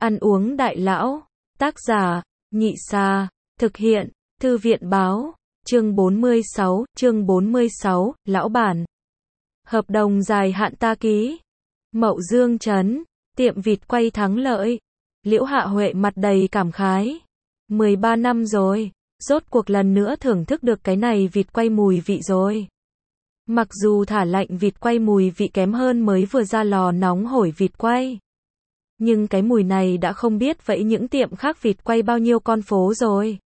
Ăn uống đại lão. Tác giả, Nhị Sa. Thực hiện, Thư viện báo. Chương 46, lão bản. Hợp đồng dài hạn ta ký. Mậu Dương trấn, tiệm vịt quay thắng lợi. Liễu Hạ Huệ mặt đầy cảm khái. 13 năm rồi, rốt cuộc lần nữa thưởng thức được cái này vịt quay mùi vị rồi. Mặc dù thả lạnh vịt quay mùi vị kém hơn mới vừa ra lò nóng hổi vịt quay, nhưng cái mùi này đã không biết vậy những tiệm khác vịt quay bao nhiêu con phố rồi.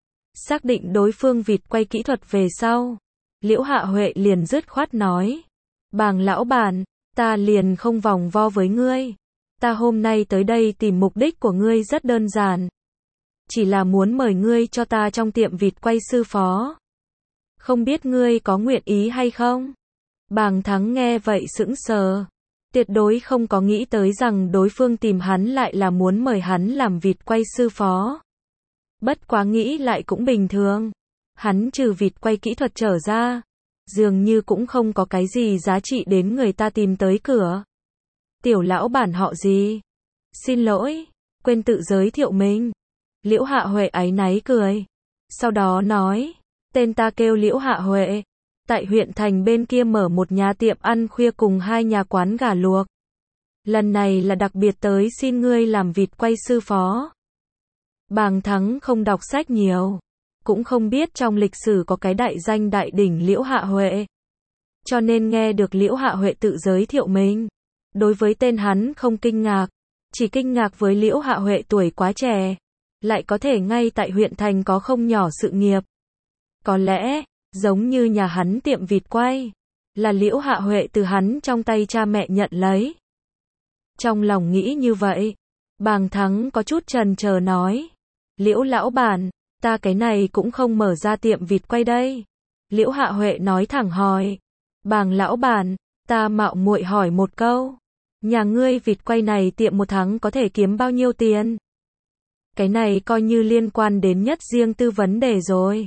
Xác định đối phương vịt quay kỹ thuật về sau, Liễu Hạ Huệ liền dứt khoát nói: "Bàng lão bản, ta liền không vòng vo với ngươi. Ta hôm nay tới đây tìm mục đích của ngươi rất đơn giản. Chỉ là muốn mời ngươi cho ta trong tiệm vịt quay sư phó. Không biết ngươi có nguyện ý hay không?" Bàng Thắng nghe vậy sững sờ. Tuyệt đối không có nghĩ tới rằng đối phương tìm hắn lại là muốn mời hắn làm vịt quay sư phó. Bất quá nghĩ lại cũng bình thường. Hắn trừ vịt quay kỹ thuật trở ra, dường như cũng không có cái gì giá trị đến người ta tìm tới cửa. "Tiểu lão bản họ gì?" "Xin lỗi, quên tự giới thiệu mình." Liễu Hạ Huệ áy náy cười. Sau đó nói: "Tên ta kêu Liễu Hạ Huệ. Tại huyện thành bên kia mở một nhà tiệm ăn khuya cùng 2 nhà quán gà luộc. Lần này là đặc biệt tới xin ngươi làm vịt quay sư phó." Bàng Thắng không đọc sách nhiều, cũng không biết trong lịch sử có cái đại danh đại đỉnh Liễu Hạ Huệ. Cho nên nghe được Liễu Hạ Huệ tự giới thiệu mình, đối với tên hắn không kinh ngạc, chỉ kinh ngạc với Liễu Hạ Huệ tuổi quá trẻ, lại có thể ngay tại huyện thành có không nhỏ sự nghiệp. Có lẽ, giống như nhà hắn tiệm vịt quay, là Liễu Hạ Huệ từ hắn trong tay cha mẹ nhận lấy. Trong lòng nghĩ như vậy, Bàng Thắng có chút chần chờ nói: "Liễu lão bản, ta cái này cũng không mở ra tiệm vịt quay đây." Liễu Hạ Huệ nói thẳng hỏi: "Bàng lão bản, ta mạo muội hỏi một câu, nhà ngươi vịt quay này tiệm một tháng có thể kiếm bao nhiêu tiền?" Cái này coi như liên quan đến nhất riêng tư vấn đề rồi.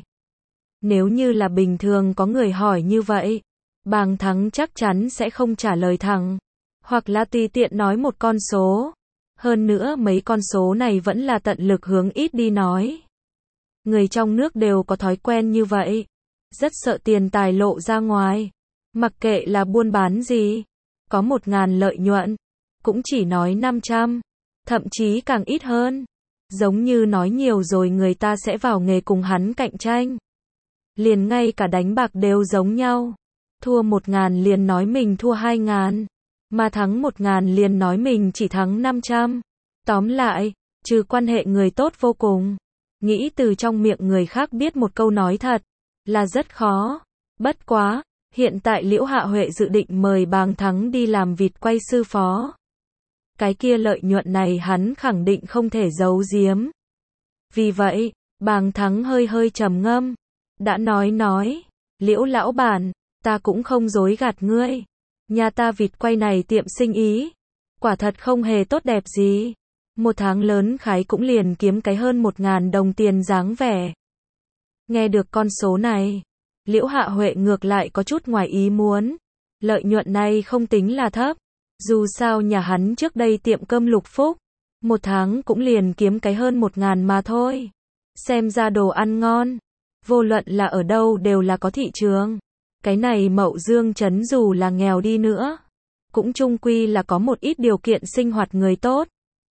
Nếu như là bình thường có người hỏi như vậy, Bàng Thắng chắc chắn sẽ không trả lời thẳng, hoặc là tùy tiện nói một con số. Hơn nữa mấy con số này vẫn là tận lực hướng ít đi nói. Người trong nước đều có thói quen như vậy, rất sợ tiền tài lộ ra ngoài. Mặc kệ là buôn bán gì, có 1.000 lợi nhuận, cũng chỉ nói 500, thậm chí càng ít hơn. Giống như nói nhiều rồi người ta sẽ vào nghề cùng hắn cạnh tranh. Liền ngay cả đánh bạc đều giống nhau. Thua 1.000 liền nói mình thua 2.000, mà thắng 1.000 liền nói mình chỉ thắng 500. Tóm lại, trừ quan hệ người tốt vô cùng, nghĩ từ trong miệng người khác biết một câu nói thật là rất khó. Bất quá, hiện tại Liễu Hạ Huệ dự định mời Bàng Thắng đi làm vịt quay sư phó. Cái kia lợi nhuận này hắn khẳng định không thể giấu giếm. Vì vậy, Bàng Thắng hơi hơi trầm ngâm, đã nói: "Liễu lão bản, ta cũng không dối gạt ngươi. Nhà ta vịt quay này tiệm sinh ý, quả thật không hề tốt đẹp gì. Một tháng lớn khái cũng liền kiếm cái hơn 1.000 đồng tiền dáng vẻ." Nghe được con số này, Liễu Hạ Huệ ngược lại có chút ngoài ý muốn. Lợi nhuận này không tính là thấp. Dù sao nhà hắn trước đây tiệm cơm Lục Phúc, một tháng cũng liền kiếm cái hơn 1.000 mà thôi. Xem ra đồ ăn ngon, vô luận là ở đâu đều là có thị trường. Cái này Mậu Dương trấn dù là nghèo đi nữa, cũng chung quy là có một ít điều kiện sinh hoạt người tốt.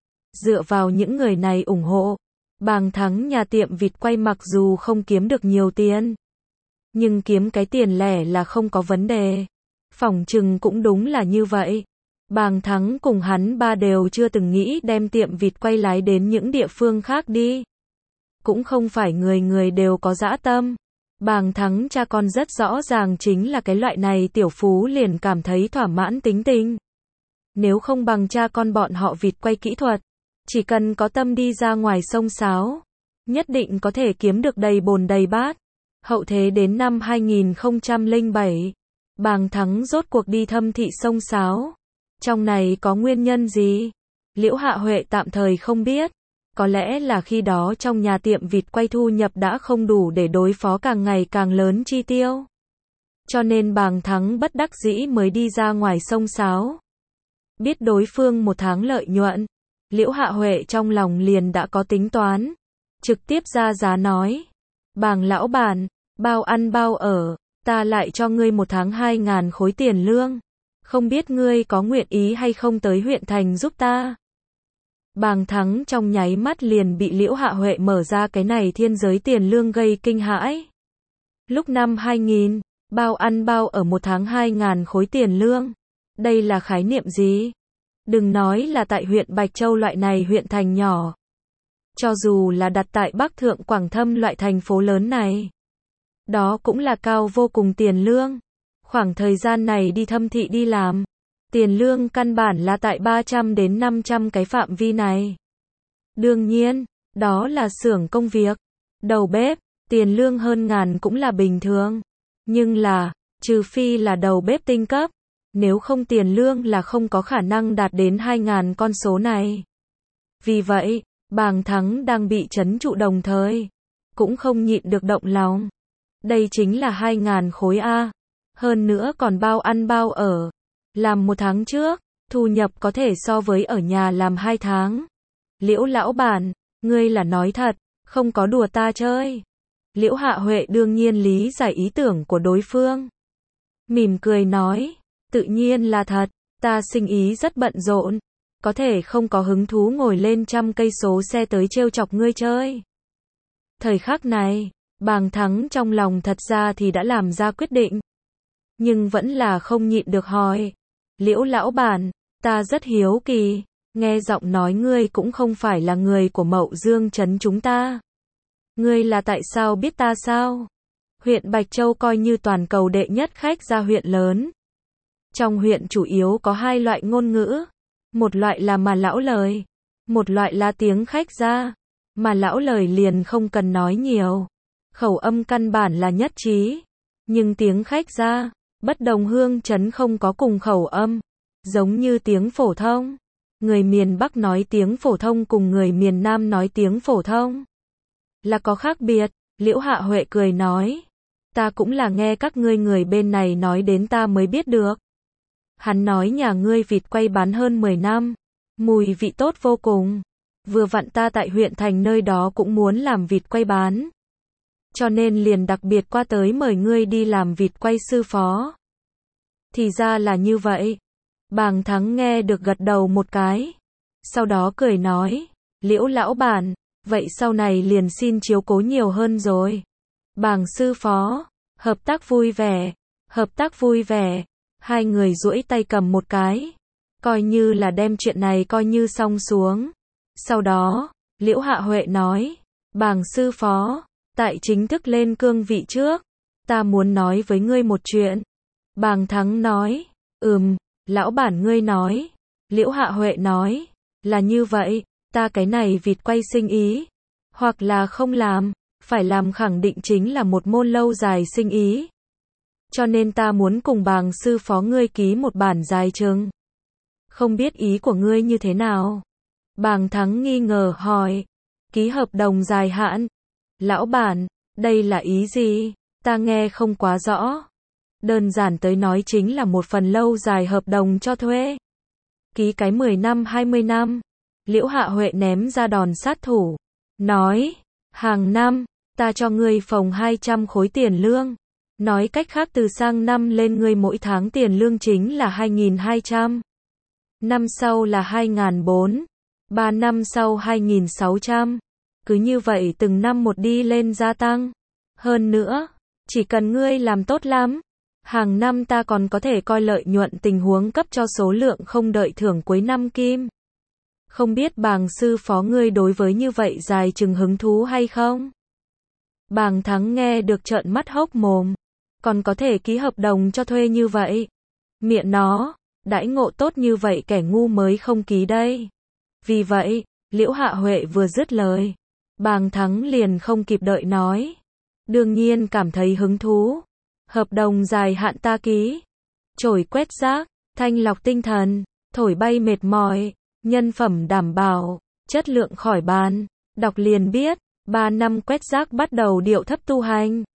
Dựa vào những người này ủng hộ, Bàng Thắng nhà tiệm vịt quay mặc dù không kiếm được nhiều tiền, nhưng kiếm cái tiền lẻ là không có vấn đề. Phỏng chừng cũng đúng là như vậy. Bàng Thắng cùng hắn ba đều chưa từng nghĩ đem tiệm vịt quay lái đến những địa phương khác đi. Cũng không phải người người đều có dã tâm. Bàng Thắng cha con rất rõ ràng chính là cái loại này tiểu phú liền cảm thấy thỏa mãn tính tình. Nếu không bằng cha con bọn họ vịt quay kỹ thuật, chỉ cần có tâm đi ra ngoài xông xáo, nhất định có thể kiếm được đầy bồn đầy bát. Hậu thế đến năm 2007, Bàng Thắng rốt cuộc đi thâm thị xông xáo. Trong này có nguyên nhân gì? Liễu Hạ Huệ tạm thời không biết. Có lẽ là khi đó trong nhà tiệm vịt quay thu nhập đã không đủ để đối phó càng ngày càng lớn chi tiêu. Cho nên Bàng Thắng bất đắc dĩ mới đi ra ngoài xông xáo. Biết đối phương một tháng lợi nhuận Liễu Hạ Huệ trong lòng liền đã có tính toán, trực tiếp ra giá nói. Bàng lão bản, bao ăn bao ở, ta lại cho ngươi một tháng 2.000 khối tiền lương. Không biết ngươi có nguyện ý hay không tới huyện thành giúp ta. Bàng Thắng trong nháy mắt liền bị Liễu Hạ Huệ mở ra cái này thiên giới tiền lương gây kinh hãi. Lúc năm 2000, bao ăn bao ở một tháng 2.000 khối tiền lương. Đây là khái niệm gì? Đừng nói là tại huyện Bạch Châu loại này huyện thành nhỏ. Cho dù là đặt tại Bắc Thượng Quảng Thâm loại thành phố lớn này. Đó cũng là cao vô cùng tiền lương. Khoảng thời gian này đi thâm thị đi làm. Tiền lương căn bản là tại 300 đến 500 cái phạm vi này. Đương nhiên, đó là xưởng công việc. Đầu bếp, tiền lương hơn ngàn cũng là bình thường. Nhưng là, trừ phi là đầu bếp tinh cấp. Nếu không tiền lương là không có khả năng đạt đến 2.000 con số này. Vì vậy, Bàng Thắng đang bị trấn trụ đồng thời. Cũng không nhịn được động lòng. Đây chính là 2.000 khối A. Hơn nữa còn bao ăn bao ở. Làm một tháng trước, thu nhập có thể so với ở nhà làm 2 tháng. Liễu lão bản, ngươi là nói thật, không có đùa ta chơi. Liễu Hạ Huệ đương nhiên lý giải ý tưởng của đối phương. Mỉm cười nói, tự nhiên là thật, ta sinh ý rất bận rộn. Có thể không có hứng thú ngồi lên 100 cây số xe tới trêu chọc ngươi chơi. Thời khắc này, Bàng Thắng trong lòng thật ra thì đã làm ra quyết định. Nhưng vẫn là không nhịn được hỏi. Liễu lão bản, ta rất hiếu kỳ, nghe giọng nói ngươi cũng không phải là người của Mậu Dương trấn chúng ta. Ngươi là tại sao biết ta sao? Huyện Bạch Châu coi như toàn cầu đệ nhất khách gia huyện lớn. Trong huyện chủ yếu có 2 loại ngôn ngữ. Một loại là mà lão lời. Một loại là tiếng khách gia. Mà lão lời liền không cần nói nhiều. Khẩu âm căn bản là nhất trí. Nhưng tiếng khách gia, bất đồng hương trấn không có cùng khẩu âm. Giống như tiếng phổ thông. Người miền Bắc nói tiếng phổ thông cùng người miền Nam nói tiếng phổ thông. Là có khác biệt, Liễu Hạ Huệ cười nói. Ta cũng là nghe các ngươi người bên này nói đến ta mới biết được. Hắn nói nhà ngươi vịt quay bán hơn 10 năm. Mùi vị tốt vô cùng. Vừa vặn ta tại huyện thành nơi đó cũng muốn làm vịt quay bán. Cho nên liền đặc biệt qua tới mời ngươi đi làm vịt quay sư phó. Thì ra là như vậy. Bàng Thắng nghe được gật đầu một cái. Sau đó cười nói. Liễu lão bản, vậy sau này liền xin chiếu cố nhiều hơn rồi. Bàng sư phó, hợp tác vui vẻ, hợp tác vui vẻ. Hai người duỗi tay cầm một cái. Coi như là đem chuyện này coi như xong xuống. Sau đó, Liễu Hạ Huệ nói. Bàng sư phó, tại chính thức lên cương vị trước. Ta muốn nói với ngươi một chuyện. Bàng Thắng nói. Lão bản ngươi nói. Liễu Hạ Huệ nói. Là như vậy, ta cái này vịt quay sinh ý. Hoặc là không làm, phải làm khẳng định chính là một môn lâu dài sinh ý. Cho nên ta muốn cùng Bàng sư phó ngươi ký một bản dài chừng. Không biết ý của ngươi như thế nào? Bàng Thắng nghi ngờ hỏi. Ký hợp đồng dài hạn. Lão bản, đây là ý gì? Ta nghe không quá rõ. Đơn giản tới nói chính là một phần lâu dài hợp đồng cho thuê. Ký cái 10 năm 20 năm. Liễu Hạ Huệ ném ra đòn sát thủ. Nói, hàng năm, ta cho ngươi phòng 200 khối tiền lương. Nói cách khác từ sang năm lên ngươi mỗi tháng tiền lương chính là 2.200. Năm sau là 2.400. 3 năm sau 2.600. Cứ như vậy từng năm một đi lên gia tăng. Hơn nữa, chỉ cần ngươi làm tốt lắm. Hàng năm ta còn có thể coi lợi nhuận tình huống cấp cho số lượng không đợi thưởng cuối năm kim. Không biết Bàng sư phó ngươi đối với như vậy dài chừng hứng thú hay không? Bàng Thắng nghe được trợn mắt hốc mồm. Còn có thể ký hợp đồng cho thuê như vậy. Miệng nó, đãi ngộ tốt như vậy kẻ ngu mới không ký đây. Vì vậy, Liễu Hạ Huệ vừa dứt lời. Bàng Thắng liền không kịp đợi nói. Đương nhiên cảm thấy hứng thú. Hợp đồng dài hạn ta ký. Chổi quét rác, thanh lọc tinh thần, thổi bay mệt mỏi, nhân phẩm đảm bảo, chất lượng khỏi bàn. Đọc liền biết, 3 năm quét rác bắt đầu điệu thấp tu hành.